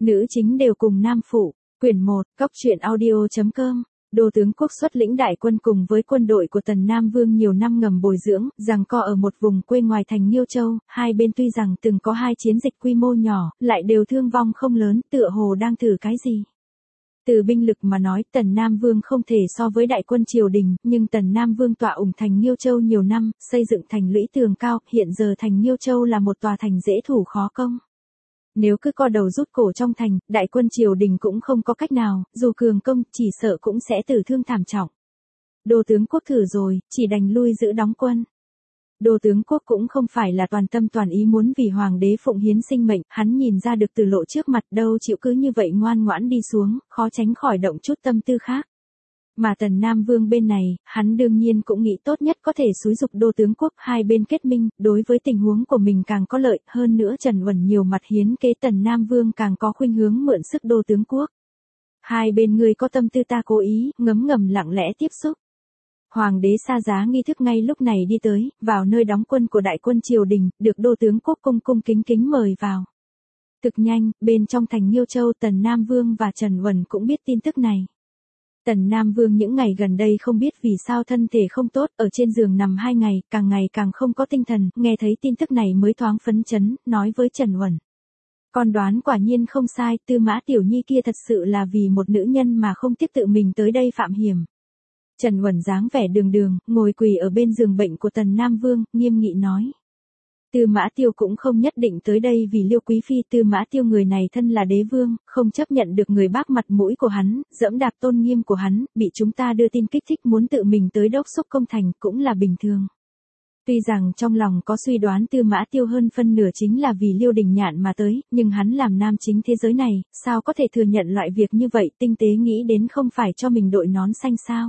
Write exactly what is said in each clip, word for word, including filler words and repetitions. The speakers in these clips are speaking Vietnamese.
Nữ chính đều cùng nam phụ. Quyển một, Cóc truyện audio chấm com. Đô tướng quốc xuất lĩnh đại quân cùng với quân đội của Tần Nam Vương nhiều năm ngầm bồi dưỡng, giằng co ở một vùng quê ngoài thành Nghiêu Châu, hai bên tuy rằng từng có hai chiến dịch quy mô nhỏ, lại đều thương vong không lớn, tựa hồ đang thử cái gì. Từ binh lực mà nói, Tần Nam Vương không thể so với đại quân triều đình, nhưng Tần Nam Vương tọa ủng thành Nghiêu Châu nhiều năm, xây dựng thành lũy tường cao, hiện giờ thành Nghiêu Châu là một tòa thành dễ thủ khó công. Nếu cứ co đầu rút cổ trong thành, đại quân triều đình cũng không có cách nào, dù cường công, chỉ sợ cũng sẽ tử thương thảm trọng. Đô tướng quốc thử rồi, chỉ đành lui giữ đóng quân. Đô tướng quốc cũng không phải là toàn tâm toàn ý muốn vì hoàng đế phụng hiến sinh mệnh, hắn nhìn ra được từ lộ trước mặt đâu chịu cứ như vậy ngoan ngoãn đi xuống, khó tránh khỏi động chút tâm tư khác. Mà Tần Nam Vương bên này, hắn đương nhiên cũng nghĩ tốt nhất có thể xúi dục đô tướng quốc hai bên kết minh, đối với tình huống của mình càng có lợi, hơn nữa Trần Uẩn nhiều mặt hiến kế Tần Nam Vương càng có khuynh hướng mượn sức đô tướng quốc. Hai bên người có tâm tư ta cố ý, ngấm ngầm lặng lẽ tiếp xúc. Hoàng đế xa giá nghi thức ngay lúc này đi tới, vào nơi đóng quân của đại quân triều đình, được đô tướng quốc cung cung kính kính mời vào. Cực nhanh, bên trong thành Nghiêu Châu Tần Nam Vương và Trần Uẩn cũng biết tin tức này. Tần Nam Vương những ngày gần đây không biết vì sao thân thể không tốt, ở trên giường nằm hai ngày, càng ngày càng không có tinh thần, nghe thấy tin tức này mới thoáng phấn chấn, nói với Trần Uẩn. Con đoán quả nhiên không sai, Tư Mã Tiểu Nhi kia thật sự là vì một nữ nhân mà không tiếc tự mình tới đây phạm hiểm. Trần Uẩn dáng vẻ đường đường, ngồi quỳ ở bên giường bệnh của Tần Nam Vương, nghiêm nghị nói. Tư Mã Tiêu cũng không nhất định tới đây vì Liêu Quý Phi, Tư Mã Tiêu người này thân là đế vương, không chấp nhận được người bác mặt mũi của hắn, dẫm đạp tôn nghiêm của hắn, bị chúng ta đưa tin kích thích muốn tự mình tới đốc xúc công thành cũng là bình thường. Tuy rằng trong lòng có suy đoán Tư Mã Tiêu hơn phân nửa chính là vì Liêu Đình Nhạn mà tới, nhưng hắn làm nam chính thế giới này, sao có thể thừa nhận loại việc như vậy, tinh tế nghĩ đến không phải cho mình đội nón xanh sao.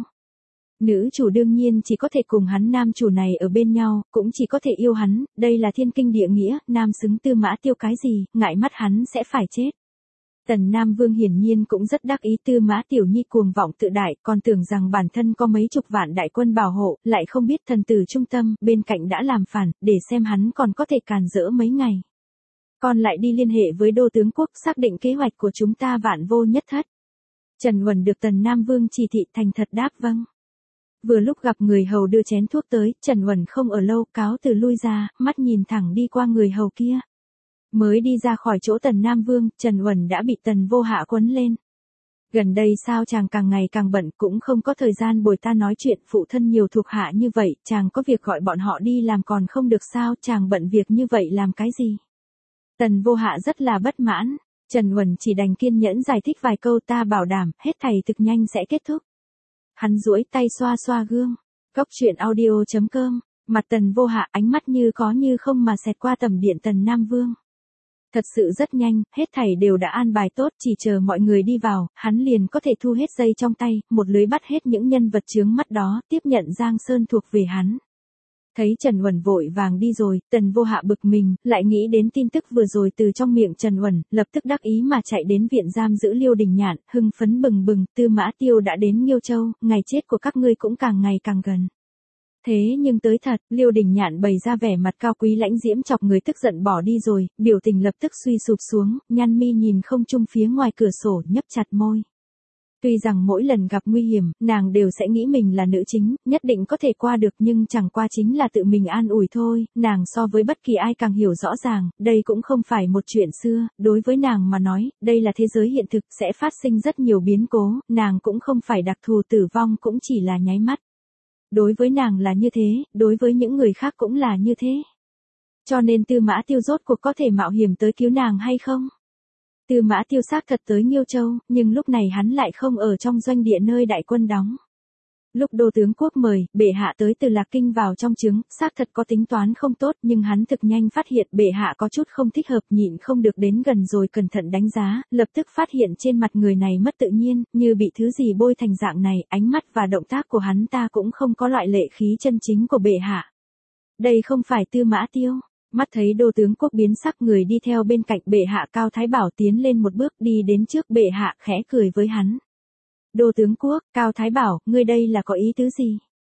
Nữ chủ đương nhiên chỉ có thể cùng hắn nam chủ này ở bên nhau, cũng chỉ có thể yêu hắn, đây là thiên kinh địa nghĩa, nam xứng Tư Mã Tiêu cái gì, ngại mắt hắn sẽ phải chết. Tần Nam Vương hiển nhiên cũng rất đắc ý Tư Mã Tiểu Nhi cuồng vọng tự đại, còn tưởng rằng bản thân có mấy chục vạn đại quân bảo hộ, lại không biết thần tử trung tâm, bên cạnh đã làm phản, để xem hắn còn có thể càn rỡ mấy ngày. Còn lại đi liên hệ với đô tướng quốc, xác định kế hoạch của chúng ta vạn vô nhất thất. Trần Uẩn được Tần Nam Vương chỉ thị thành thật đáp vâng. Vừa lúc gặp người hầu đưa chén thuốc tới, Trần Uẩn không ở lâu, cáo từ lui ra, mắt nhìn thẳng đi qua người hầu kia. Mới đi ra khỏi chỗ Tần Nam Vương, Trần Uẩn đã bị Tần Vô Hạ quấn lên. Gần đây sao chàng càng ngày càng bận, cũng không có thời gian bồi ta nói chuyện, phụ thân nhiều thuộc hạ như vậy, chàng có việc gọi bọn họ đi làm còn không được sao, chàng bận việc như vậy làm cái gì? Tần Vô Hạ rất là bất mãn, Trần Uẩn chỉ đành kiên nhẫn giải thích vài câu, ta bảo đảm, hết thảy thực nhanh sẽ kết thúc. Hắn duỗi tay xoa xoa gương. Cóc truyện audio chấm com. Mặt Tần Vô Hạ ánh mắt như có như không mà xẹt qua tầm điện Tần Nam Vương. Thật sự rất nhanh, hết thảy đều đã an bài tốt, chỉ chờ mọi người đi vào, hắn liền có thể thu hết dây trong tay, một lưới bắt hết những nhân vật chướng mắt đó, tiếp nhận Giang Sơn thuộc về hắn. Thấy Trần Uẩn vội vàng đi rồi, Tần Vô Hạ bực mình, lại nghĩ đến tin tức vừa rồi từ trong miệng Trần Uẩn, lập tức đắc ý mà chạy đến viện giam giữ Liêu Đình Nhạn, hưng phấn bừng bừng, Tư Mã Tiêu đã đến Nghiêu Châu, ngày chết của các ngươi cũng càng ngày càng gần. Thế nhưng tới thật, Liêu Đình Nhạn bày ra vẻ mặt cao quý lãnh diễm chọc người tức giận bỏ đi rồi, biểu tình lập tức suy sụp xuống, nhăn mi nhìn không trung phía ngoài cửa sổ, nhấp chặt môi. Tuy rằng mỗi lần gặp nguy hiểm, nàng đều sẽ nghĩ mình là nữ chính, nhất định có thể qua được nhưng chẳng qua chính là tự mình an ủi thôi, nàng so với bất kỳ ai càng hiểu rõ ràng, đây cũng không phải một chuyện xưa, đối với nàng mà nói, đây là thế giới hiện thực, sẽ phát sinh rất nhiều biến cố, nàng cũng không phải đặc thù tử vong cũng chỉ là nháy mắt. Đối với nàng là như thế, đối với những người khác cũng là như thế. Cho nên Tư Mã Tiêu rốt cuộc có thể mạo hiểm tới cứu nàng hay không? Tư Mã Tiêu xác thật tới Nghiêu Châu, nhưng lúc này hắn lại không ở trong doanh địa nơi đại quân đóng. Lúc đô tướng quốc mời, bệ hạ tới từ Lạc Kinh vào trong trướng, xác thật có tính toán không tốt, nhưng hắn thực nhanh phát hiện bệ hạ có chút không thích hợp, nhịn không được đến gần rồi cẩn thận đánh giá, lập tức phát hiện trên mặt người này mất tự nhiên, như bị thứ gì bôi thành dạng này, ánh mắt và động tác của hắn ta cũng không có loại lệ khí chân chính của bệ hạ. Đây không phải Tư Mã Tiêu. Mắt thấy đô tướng quốc biến sắc, người đi theo bên cạnh bệ hạ Cao Thái Bảo tiến lên một bước đi đến trước bệ hạ khẽ cười với hắn. Đô tướng quốc, Cao Thái Bảo, ngươi đây là có ý tứ gì?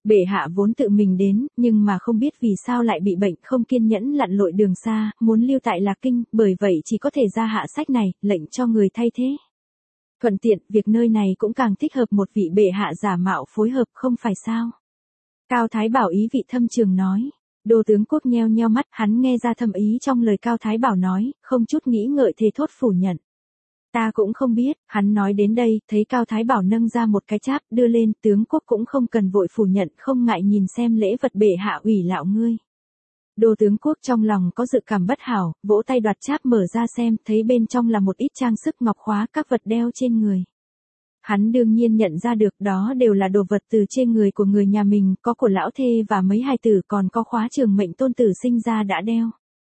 Bệ hạ vốn tự mình đến, nhưng mà không biết vì sao lại bị bệnh, không kiên nhẫn lặn lội đường xa, muốn lưu tại Lạc Kinh, bởi vậy chỉ có thể ra hạ sách này, lệnh cho người thay thế. Thuận tiện, việc nơi này cũng càng thích hợp một vị bệ hạ giả mạo phối hợp, không phải sao? Cao Thái Bảo ý vị thâm trường nói. Đô tướng quốc nheo nheo mắt, hắn nghe ra thâm ý trong lời Cao Thái Bảo nói, không chút nghĩ ngợi thề thốt phủ nhận. Ta cũng không biết, hắn nói đến đây, thấy Cao Thái Bảo nâng ra một cái cháp, đưa lên, tướng quốc cũng không cần vội phủ nhận, không ngại nhìn xem lễ vật bệ hạ ủy lạo ngươi. Đô tướng quốc trong lòng có dự cảm bất hảo, vỗ tay đoạt cháp mở ra xem, thấy bên trong là một ít trang sức ngọc khóa, các vật đeo trên người. Hắn đương nhiên nhận ra được đó đều là đồ vật từ trên người của người nhà mình, có của lão thê và mấy hài tử, còn có khóa trường mệnh tôn tử sinh ra đã đeo.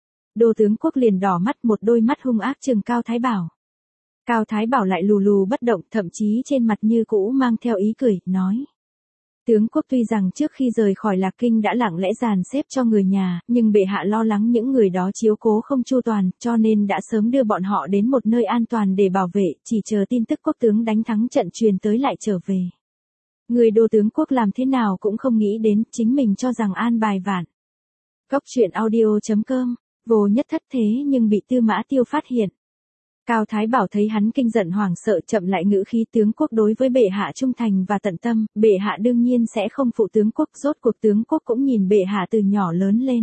Đô tướng quốc liền đỏ mắt, một đôi mắt hung ác trừng Cao Thái Bảo. Cao Thái Bảo lại lù lù bất động, thậm chí trên mặt như cũ mang theo ý cười, nói. Tướng quốc tuy rằng trước khi rời khỏi Lạc Kinh đã lặng lẽ dàn xếp cho người nhà, nhưng bệ hạ lo lắng những người đó chiếu cố không chu toàn, cho nên đã sớm đưa bọn họ đến một nơi an toàn để bảo vệ, chỉ chờ tin tức quốc tướng đánh thắng trận truyền tới lại trở về. Người đô tướng quốc làm thế nào cũng không nghĩ đến, chính mình cho rằng an bài vạn. Góc truyện audio chấm com, vô nhất thất thế nhưng bị Tư Mã Tiêu phát hiện. Cao Thái Bảo thấy hắn kinh giận hoảng sợ, chậm lại ngữ khí, tướng quốc đối với bệ hạ trung thành và tận tâm, bệ hạ đương nhiên sẽ không phụ tướng quốc, rốt cuộc tướng quốc cũng nhìn bệ hạ từ nhỏ lớn lên.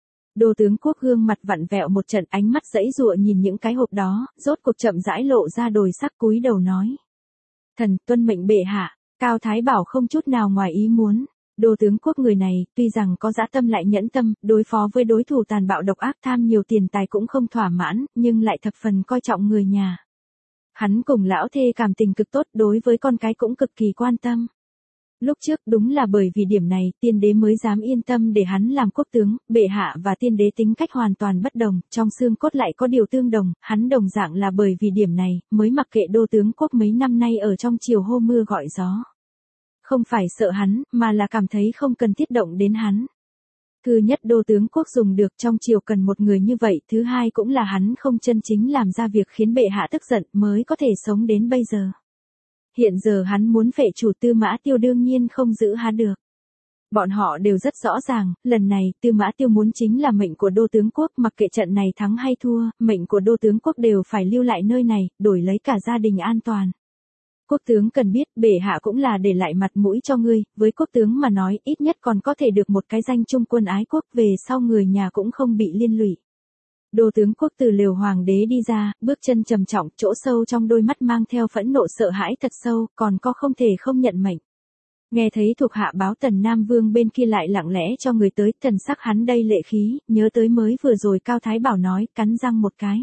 Đô tướng quốc gương mặt vặn vẹo một trận, ánh mắt giãy giụa nhìn những cái hộp đó, rốt cuộc chậm rãi lộ ra đồi sắc, cúi đầu nói. Thần tuân mệnh bệ hạ. Cao Thái Bảo không chút nào ngoài ý muốn. Đô tướng quốc người này, tuy rằng có dã tâm lại nhẫn tâm, đối phó với đối thủ tàn bạo độc ác, tham nhiều tiền tài cũng không thỏa mãn, nhưng lại thập phần coi trọng người nhà. Hắn cùng lão thê cảm tình cực tốt, đối với con cái cũng cực kỳ quan tâm. Lúc trước đúng là bởi vì điểm này, tiên đế mới dám yên tâm để hắn làm quốc tướng, bệ hạ và tiên đế tính cách hoàn toàn bất đồng, trong xương cốt lại có điều tương đồng, hắn đồng dạng là bởi vì điểm này, mới mặc kệ đô tướng quốc mấy năm nay ở trong triều hô mưa gọi gió. Không phải sợ hắn, mà là cảm thấy không cần thiết động đến hắn. Thứ nhất, đô tướng quốc dùng được trong triều cần một người như vậy, thứ hai cũng là hắn không chân chính làm ra việc khiến bệ hạ tức giận mới có thể sống đến bây giờ. Hiện giờ hắn muốn phệ chủ Tư Mã Tiêu đương nhiên không giữ hắn được. Bọn họ đều rất rõ ràng, lần này Tư Mã Tiêu muốn chính là mệnh của đô tướng quốc, mặc kệ trận này thắng hay thua, mệnh của đô tướng quốc đều phải lưu lại nơi này, đổi lấy cả gia đình an toàn. Quốc tướng cần biết, bệ hạ cũng là để lại mặt mũi cho ngươi, với quốc tướng mà nói, ít nhất còn có thể được một cái danh trung quân ái quốc, về sau người nhà cũng không bị liên lụy. Đô tướng quốc từ lều hoàng đế đi ra, bước chân trầm trọng, chỗ sâu trong đôi mắt mang theo phẫn nộ sợ hãi thật sâu, còn có không thể không nhận mệnh. Nghe thấy thuộc hạ báo Tần Nam Vương bên kia lại lặng lẽ cho người tới, thần sắc hắn đây lệ khí, nhớ tới mới vừa rồi Cao Thái Bảo nói, cắn răng một cái.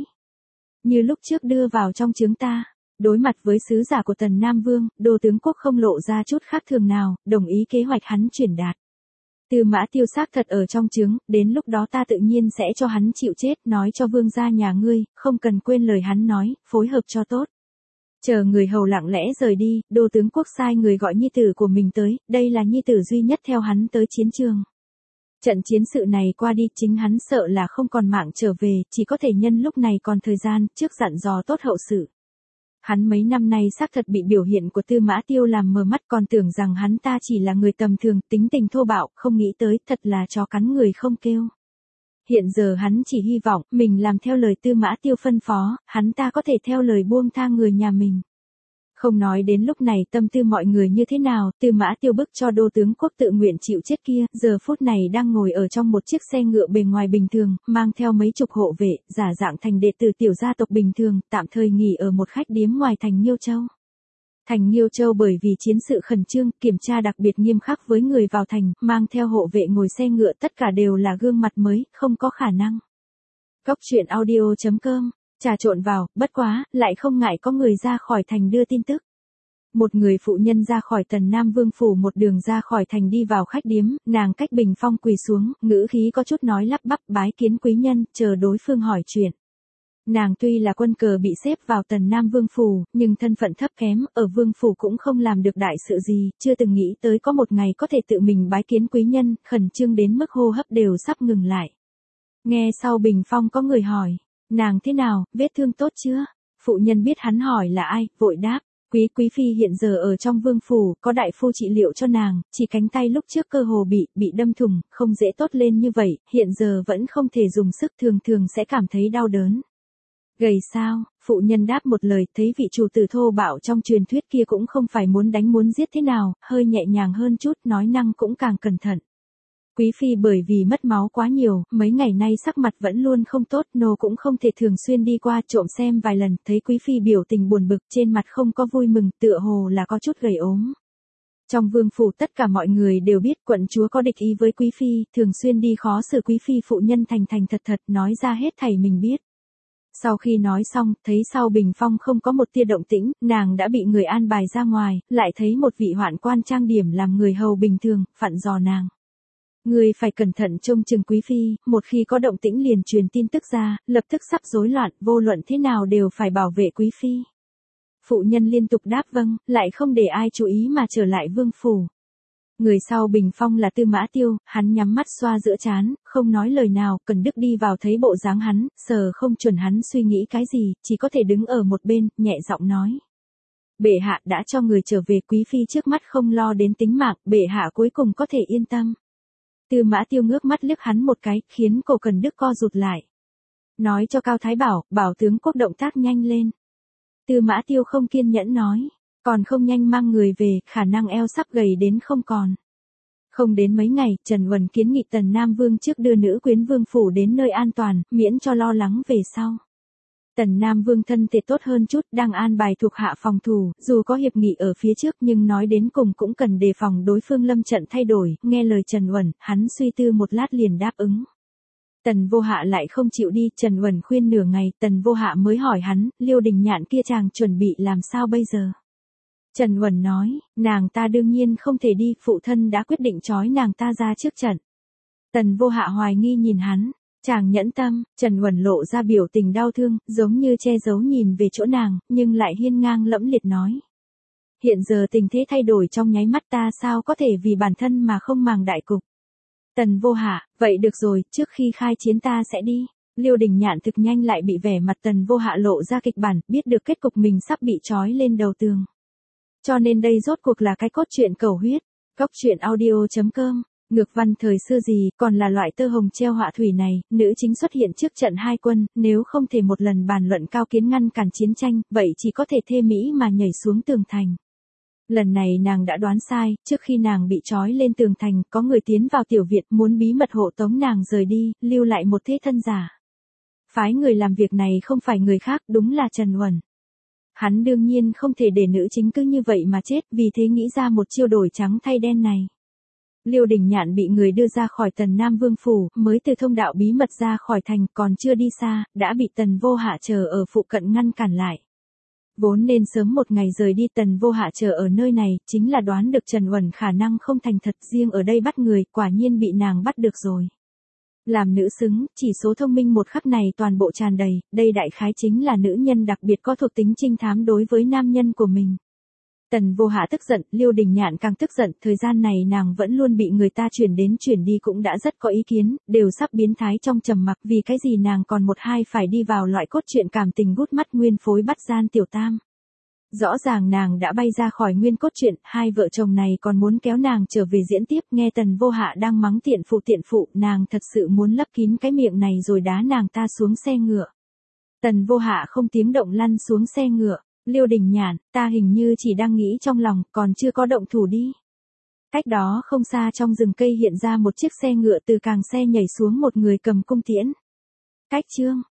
Như lúc trước đưa vào trong trướng ta. Đối mặt với sứ giả của Tần Nam Vương, đô tướng quốc không lộ ra chút khác thường nào, đồng ý kế hoạch hắn truyền đạt. Tư Mã Tiêu xác thật ở trong trướng, đến lúc đó ta tự nhiên sẽ cho hắn chịu chết, nói cho vương gia nhà ngươi, không cần quên lời hắn nói, phối hợp cho tốt. Chờ người hầu lặng lẽ rời đi, đô tướng quốc sai người gọi nhi tử của mình tới, đây là nhi tử duy nhất theo hắn tới chiến trường. Trận chiến sự này qua đi, chính hắn sợ là không còn mạng trở về, chỉ có thể nhân lúc này còn thời gian, trước dặn dò tốt hậu sự. Hắn mấy năm nay xác thật bị biểu hiện của Tư Mã Tiêu làm mờ mắt, còn tưởng rằng hắn ta chỉ là người tầm thường, tính tình thô bạo, không nghĩ tới thật là chó cắn người không kêu. Hiện giờ hắn chỉ hy vọng mình làm theo lời Tư Mã Tiêu phân phó, hắn ta có thể theo lời buông tha người nhà mình. Không nói đến lúc này tâm tư mọi người như thế nào, Tư Mã Tiêu bức cho đô tướng quốc tự nguyện chịu chết kia, giờ phút này đang ngồi ở trong một chiếc xe ngựa bề ngoài bình thường, mang theo mấy chục hộ vệ, giả dạng thành đệ tử tiểu gia tộc bình thường, tạm thời nghỉ ở một khách điếm ngoài thành Nhiêu Châu. Thành Nhiêu Châu bởi vì chiến sự khẩn trương, kiểm tra đặc biệt nghiêm khắc với người vào thành, mang theo hộ vệ ngồi xe ngựa tất cả đều là gương mặt mới, không có khả năng. Góc truyện audio chấm com, trà trộn vào, bất quá, lại không ngại có người ra khỏi thành đưa tin tức. Một người phụ nhân ra khỏi Tần Nam Vương phủ một đường ra khỏi thành đi vào khách điếm, nàng cách bình phong quỳ xuống, ngữ khí có chút nói lắp bắp, bái kiến quý nhân, chờ đối phương hỏi chuyện. Nàng tuy là quân cờ bị xếp vào Tần Nam Vương phủ, nhưng thân phận thấp kém, ở Vương phủ cũng không làm được đại sự gì, chưa từng nghĩ tới có một ngày có thể tự mình bái kiến quý nhân, khẩn trương đến mức hô hấp đều sắp ngừng lại. Nghe sau bình phong có người hỏi, nàng thế nào, vết thương tốt chưa? Phụ nhân biết hắn hỏi là ai, vội đáp, Quý quý phi hiện giờ ở trong vương phủ, có đại phu trị liệu cho nàng, chỉ cánh tay lúc trước cơ hồ bị, bị đâm thủng, không dễ tốt lên như vậy, hiện giờ vẫn không thể dùng sức, thường thường sẽ cảm thấy đau đớn. Gầy sao, phụ nhân đáp một lời, thấy vị chủ tử thô bạo trong truyền thuyết kia cũng không phải muốn đánh muốn giết thế nào, hơi nhẹ nhàng hơn chút, nói năng cũng càng cẩn thận. Quý phi bởi vì mất máu quá nhiều, mấy ngày nay sắc mặt vẫn luôn không tốt, nô cũng không thể thường xuyên đi qua trộm xem vài lần, thấy quý phi biểu tình buồn bực, trên mặt không có vui mừng, tựa hồ là có chút gầy ốm. Trong vương phủ tất cả mọi người đều biết quận chúa có địch ý với quý phi, thường xuyên đi khó xử quý phi, phụ nhân thành thành thật thật nói ra hết thảy mình biết. Sau khi nói xong, thấy sau bình phong không có một tia động tĩnh, nàng đã bị người an bài ra ngoài, lại thấy một vị hoạn quan trang điểm làm người hầu bình thường, phặn dò nàng. Người phải cẩn thận trông chừng quý phi, một khi có động tĩnh liền truyền tin tức ra, lập tức sắp rối loạn, vô luận thế nào đều phải bảo vệ quý phi. Phụ nhân liên tục đáp vâng, lại không để ai chú ý mà trở lại vương phủ. Người sau bình phong là Tư Mã Tiêu, hắn nhắm mắt xoa giữa trán, không nói lời nào, Cần Đức đi vào thấy bộ dáng hắn, sờ không chuẩn hắn suy nghĩ cái gì, chỉ có thể đứng ở một bên, nhẹ giọng nói. Bệ hạ đã cho người trở về, quý phi trước mắt không lo đến tính mạng, bệ hạ cuối cùng có thể yên tâm. Tư Mã Tiêu ngước mắt liếc hắn một cái, khiến cổ Cần Đức co rụt lại. Nói cho Cao Thái Bảo, bảo tướng quốc động tác nhanh lên. Tư Mã Tiêu không kiên nhẫn nói. Còn không nhanh mang người về, khả năng eo sắp gầy đến không còn. Không đến mấy ngày, Trần Uẩn kiến nghị Tần Nam Vương trước đưa nữ quyến vương phủ đến nơi an toàn, miễn cho lo lắng về sau. Tần Nam Vương thân thể tốt hơn chút, đang an bài thuộc hạ phòng thủ, dù có hiệp nghị ở phía trước nhưng nói đến cùng cũng cần đề phòng đối phương lâm trận thay đổi, nghe lời Trần Uẩn, hắn suy tư một lát liền đáp ứng. Tần Vô Hạ lại không chịu đi, Trần Uẩn khuyên nửa ngày, Tần Vô Hạ mới hỏi hắn, Liêu Đình Nhạn kia chàng chuẩn bị làm sao bây giờ? Trần Uẩn nói, nàng ta đương nhiên không thể đi, phụ thân đã quyết định trói nàng ta ra trước trận. Tần Vô Hạ hoài nghi nhìn hắn, chàng nhẫn tâm, Trần Uẩn lộ ra biểu tình đau thương, giống như che giấu nhìn về chỗ nàng, nhưng lại hiên ngang lẫm liệt nói. Hiện giờ tình thế thay đổi trong nháy mắt, ta sao có thể vì bản thân mà không màng đại cục. Tần Vô Hạ, vậy được rồi, trước khi khai chiến ta sẽ đi. Liêu Đình Nhạn thực nhanh lại bị vẻ mặt Tần Vô Hạ lộ ra kịch bản, biết được kết cục mình sắp bị trói lên đầu tường. Cho nên đây rốt cuộc là cái cốt truyện cầu huyết. Góc truyện audio chấm com. Ngược văn thời xưa gì, còn là loại tơ hồng treo họa thủy này, nữ chính xuất hiện trước trận hai quân, nếu không thể một lần bàn luận cao kiến ngăn cản chiến tranh, vậy chỉ có thể thê mỹ mà nhảy xuống tường thành. Lần này nàng đã đoán sai, trước khi nàng bị trói lên tường thành, có người tiến vào tiểu viện muốn bí mật hộ tống nàng rời đi, lưu lại một thế thân giả. Phái người làm việc này không phải người khác, đúng là Trần Uẩn. Hắn đương nhiên không thể để nữ chính cứ như vậy mà chết, vì thế nghĩ ra một chiêu đổi trắng thay đen này. Liêu Đình Nhạn bị người đưa ra khỏi Tần Nam Vương phủ, mới từ thông đạo bí mật ra khỏi thành, còn chưa đi xa, đã bị Tần Vô Hạ chờ ở phụ cận ngăn cản lại. Vốn nên sớm một ngày rời đi, Tần Vô Hạ chờ ở nơi này, chính là đoán được Trần Uẩn khả năng không thành thật, riêng ở đây bắt người, quả nhiên bị nàng bắt được rồi. Làm nữ xứng, chỉ số thông minh một khắc này toàn bộ tràn đầy, đây đại khái chính là nữ nhân đặc biệt có thuộc tính trinh thám đối với nam nhân của mình. Tần Vô Hạ tức giận, Liêu Đình Nhạn càng tức giận, thời gian này nàng vẫn luôn bị người ta chuyển đến chuyển đi cũng đã rất có ý kiến, đều sắp biến thái trong trầm mặc, vì cái gì nàng còn một hai phải đi vào loại cốt truyện cảm tình gút mắt nguyên phối bắt gian tiểu tam. Rõ ràng nàng đã bay ra khỏi nguyên cốt truyện, hai vợ chồng này còn muốn kéo nàng trở về diễn tiếp, nghe Tần Vô Hạ đang mắng tiện phụ tiện phụ, nàng thật sự muốn lấp kín cái miệng này rồi đá nàng ta xuống xe ngựa. Tần Vô Hạ không tiếng động lăn xuống xe ngựa. Liêu Đình Nhạn, ta hình như chỉ đang nghĩ trong lòng, còn chưa có động thủ đi. Cách đó không xa trong rừng cây hiện ra một chiếc xe ngựa, từ càng xe nhảy xuống một người cầm cung tiễn. Cách chương,